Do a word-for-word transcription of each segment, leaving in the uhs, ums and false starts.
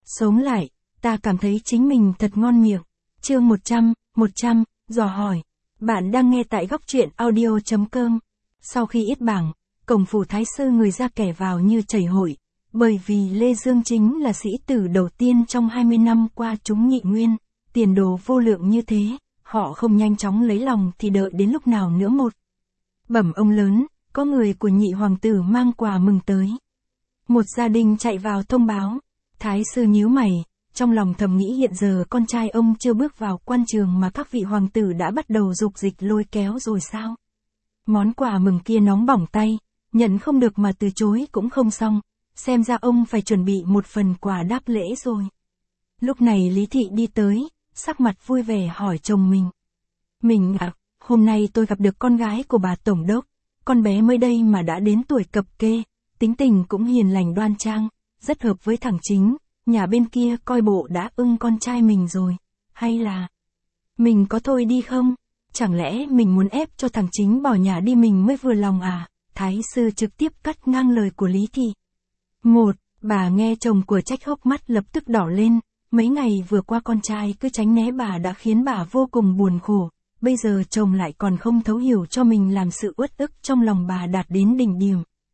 Sống lại, ta cảm thấy chính mình thật ngon miệng. Chương một trăm, một trăm, dò hỏi. Bạn đang nghe tại góc truyện audio.com. Sau khi yết bảng, cổng phủ thái sư người ra kẻ vào như chảy hội. Bởi vì Lê Dương chính là sĩ tử đầu tiên trong hai mươi năm qua chúng Nhị Nguyên, tiền đồ vô lượng như thế, họ không nhanh chóng lấy lòng thì đợi đến lúc nào nữa một. Bẩm ông lớn, có người của nhị hoàng tử mang quà mừng tới. Một gia đình chạy vào thông báo. Thái sư nhíu mày, trong lòng thầm nghĩ hiện giờ con trai ông chưa bước vào quan trường mà các vị hoàng tử đã bắt đầu dục dịch lôi kéo rồi sao? Món quà mừng kia nóng bỏng tay, nhận không được mà từ chối cũng không xong, xem ra ông phải chuẩn bị một phần quà đáp lễ rồi. Lúc này Lý Thị đi tới, sắc mặt vui vẻ hỏi chồng mình. Mình à, hôm nay tôi gặp được con gái của bà Tổng đốc, con bé mới đây mà đã đến tuổi cập kê, tính tình cũng hiền lành đoan trang, rất hợp với thằng Chính, nhà bên kia coi bộ đã ưng con trai mình rồi, hay là mình có thôi đi không? Chẳng lẽ mình muốn ép cho thằng Chính bỏ nhà đi mình mới vừa lòng à? Thái sư trực tiếp cắt ngang lời của Lý Thị. Một, bà nghe chồng của trách hốc mắt lập tức đỏ lên, mấy ngày vừa qua con trai cứ tránh né bà đã khiến bà vô cùng buồn khổ, bây giờ chồng lại còn không thấu hiểu cho mình làm sự uất ức trong lòng bà đạt đến đỉnh điểm.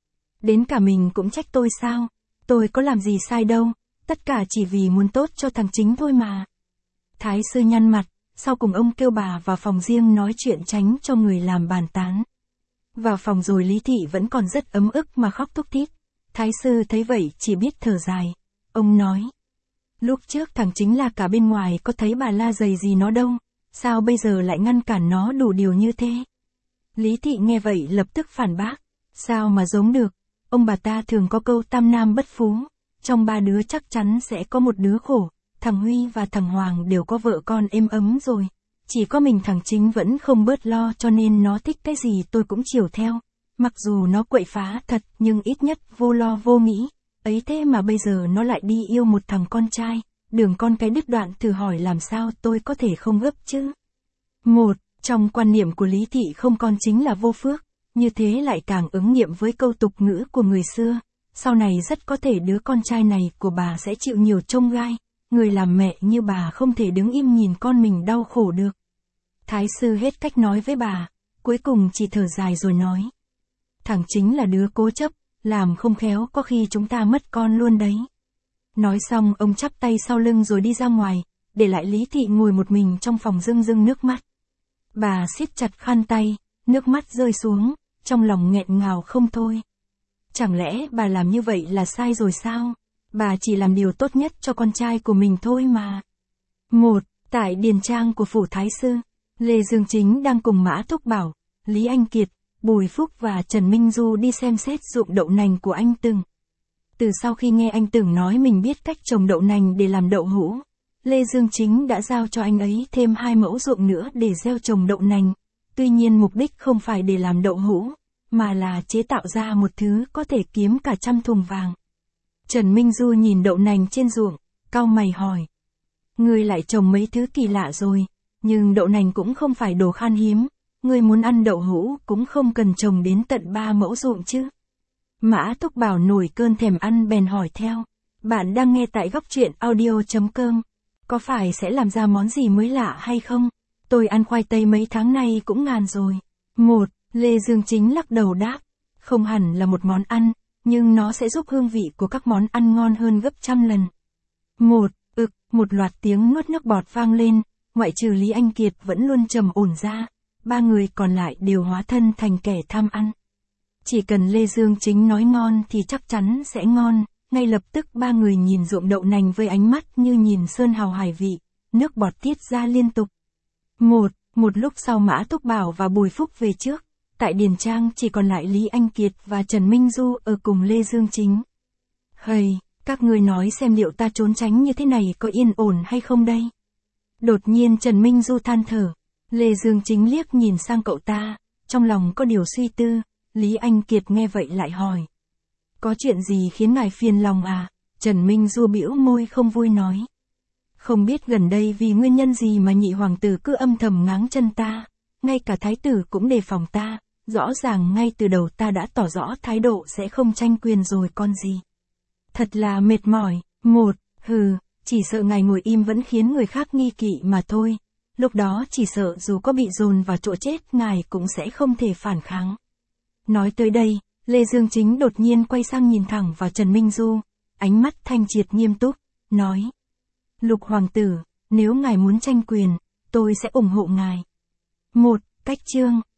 Đến cả mình cũng trách tôi sao? Tôi có làm gì sai đâu, tất cả chỉ vì muốn tốt cho thằng Chính thôi mà. Thái sư nhăn mặt, sau cùng ông kêu bà vào phòng riêng nói chuyện tránh cho người làm bàn tán. Vào phòng rồi Lý Thị vẫn còn rất ấm ức mà khóc thút thít. Thái sư thấy vậy chỉ biết thở dài. Ông nói, lúc trước thằng Chính là cả bên ngoài có thấy bà la dày gì nó đâu, sao bây giờ lại ngăn cản nó đủ điều như thế? Lý Thị nghe vậy lập tức phản bác, sao mà giống được, ông bà ta thường có câu tam nam bất phú, trong ba đứa chắc chắn sẽ có một đứa khổ, thằng Huy và thằng Hoàng đều có vợ con êm ấm rồi, chỉ có mình thằng Chính vẫn không bớt lo cho nên nó thích cái gì tôi cũng chiều theo, mặc dù nó quậy phá thật nhưng ít nhất vô lo vô nghĩ, ấy thế mà bây giờ nó lại đi yêu một thằng con trai, đường con cái đứt đoạn thử hỏi làm sao tôi có thể không gấp chứ. Một, trong quan niệm của Lý Thị không con chính là vô phước, như thế lại càng ứng nghiệm với câu tục ngữ của người xưa, sau này rất có thể đứa con trai này của bà sẽ chịu nhiều chông gai, người làm mẹ như bà không thể đứng im nhìn con mình đau khổ được. Thái sư hết cách nói với bà, cuối cùng chỉ thở dài rồi nói. Thằng Chính là đứa cố chấp, làm không khéo có khi chúng ta mất con luôn đấy. Nói xong ông chắp tay sau lưng rồi đi ra ngoài, để lại Lý Thị ngồi một mình trong phòng rưng rưng nước mắt. Bà siết chặt khăn tay, nước mắt rơi xuống, trong lòng nghẹn ngào không thôi. Chẳng lẽ bà làm như vậy là sai rồi sao? Bà chỉ làm điều tốt nhất cho con trai của mình thôi mà. Một, tại điền trang của phủ thái sư, Lê Dương Chính đang cùng Mã Thúc Bảo, Lý Anh Kiệt, Bùi Phúc và Trần Minh Du đi xem xét ruộng đậu nành của anh Từng. Từ sau khi nghe anh Từng nói mình biết cách trồng đậu nành để làm đậu hũ, Lê Dương Chính đã giao cho anh ấy thêm hai mẫu ruộng nữa để gieo trồng đậu nành. Tuy nhiên mục đích không phải để làm đậu hũ, mà là chế tạo ra một thứ có thể kiếm cả trăm thùng vàng. Trần Minh Du nhìn đậu nành trên ruộng, cau mày hỏi. Ngươi lại trồng mấy thứ kỳ lạ rồi, nhưng đậu nành cũng không phải đồ khan hiếm, ngươi muốn ăn đậu hũ cũng không cần trồng đến tận ba mẫu ruộng chứ. Mã Thúc Bảo nổi cơn thèm ăn bèn hỏi theo. Bạn đang nghe tại góc truyện audio.com. Có phải sẽ làm ra món gì mới lạ hay không? Tôi ăn khoai tây mấy tháng nay cũng ngàn rồi. Một, Lê Dương Chính lắc đầu đáp. Không hẳn là một món ăn, nhưng nó sẽ giúp hương vị của các món ăn ngon hơn gấp trăm lần. Một, ực, một loạt tiếng nuốt nước bọt vang lên, ngoại trừ Lý Anh Kiệt vẫn luôn trầm ổn ra, ba người còn lại đều hóa thân thành kẻ tham ăn. Chỉ cần Lê Dương Chính nói ngon thì chắc chắn sẽ ngon, ngay lập tức ba người nhìn ruộng đậu nành với ánh mắt như nhìn sơn hào hải vị, nước bọt tiết ra liên tục. Một, một lúc sau Mã Thúc Bảo và Bùi Phúc về trước, tại điền trang chỉ còn lại Lý Anh Kiệt và Trần Minh Du ở cùng Lê Dương Chính. Hây, các người nói xem liệu ta trốn tránh như thế này có yên ổn hay không đây? Đột nhiên Trần Minh Du than thở, Lê Dương Chính liếc nhìn sang cậu ta, trong lòng có điều suy tư, Lý Anh Kiệt nghe vậy lại hỏi. Có chuyện gì khiến ngài phiền lòng à? Trần Minh Du bĩu môi không vui nói. Không biết gần đây vì nguyên nhân gì mà nhị hoàng tử cứ âm thầm ngáng chân ta, ngay cả thái tử cũng đề phòng ta, rõ ràng ngay từ đầu ta đã tỏ rõ thái độ sẽ không tranh quyền rồi con gì. Thật là mệt mỏi. Một, hừ, Chỉ sợ ngài ngồi im vẫn khiến người khác nghi kỵ mà thôi. Lúc đó chỉ sợ dù có bị dồn vào chỗ chết ngài cũng sẽ không thể phản kháng. Nói tới đây, Lê Dương Chính đột nhiên quay sang nhìn thẳng vào Trần Minh Du, ánh mắt thanh triệt nghiêm túc, nói. Lục hoàng tử, nếu ngài muốn tranh quyền, tôi sẽ ủng hộ ngài. Một, cách chương.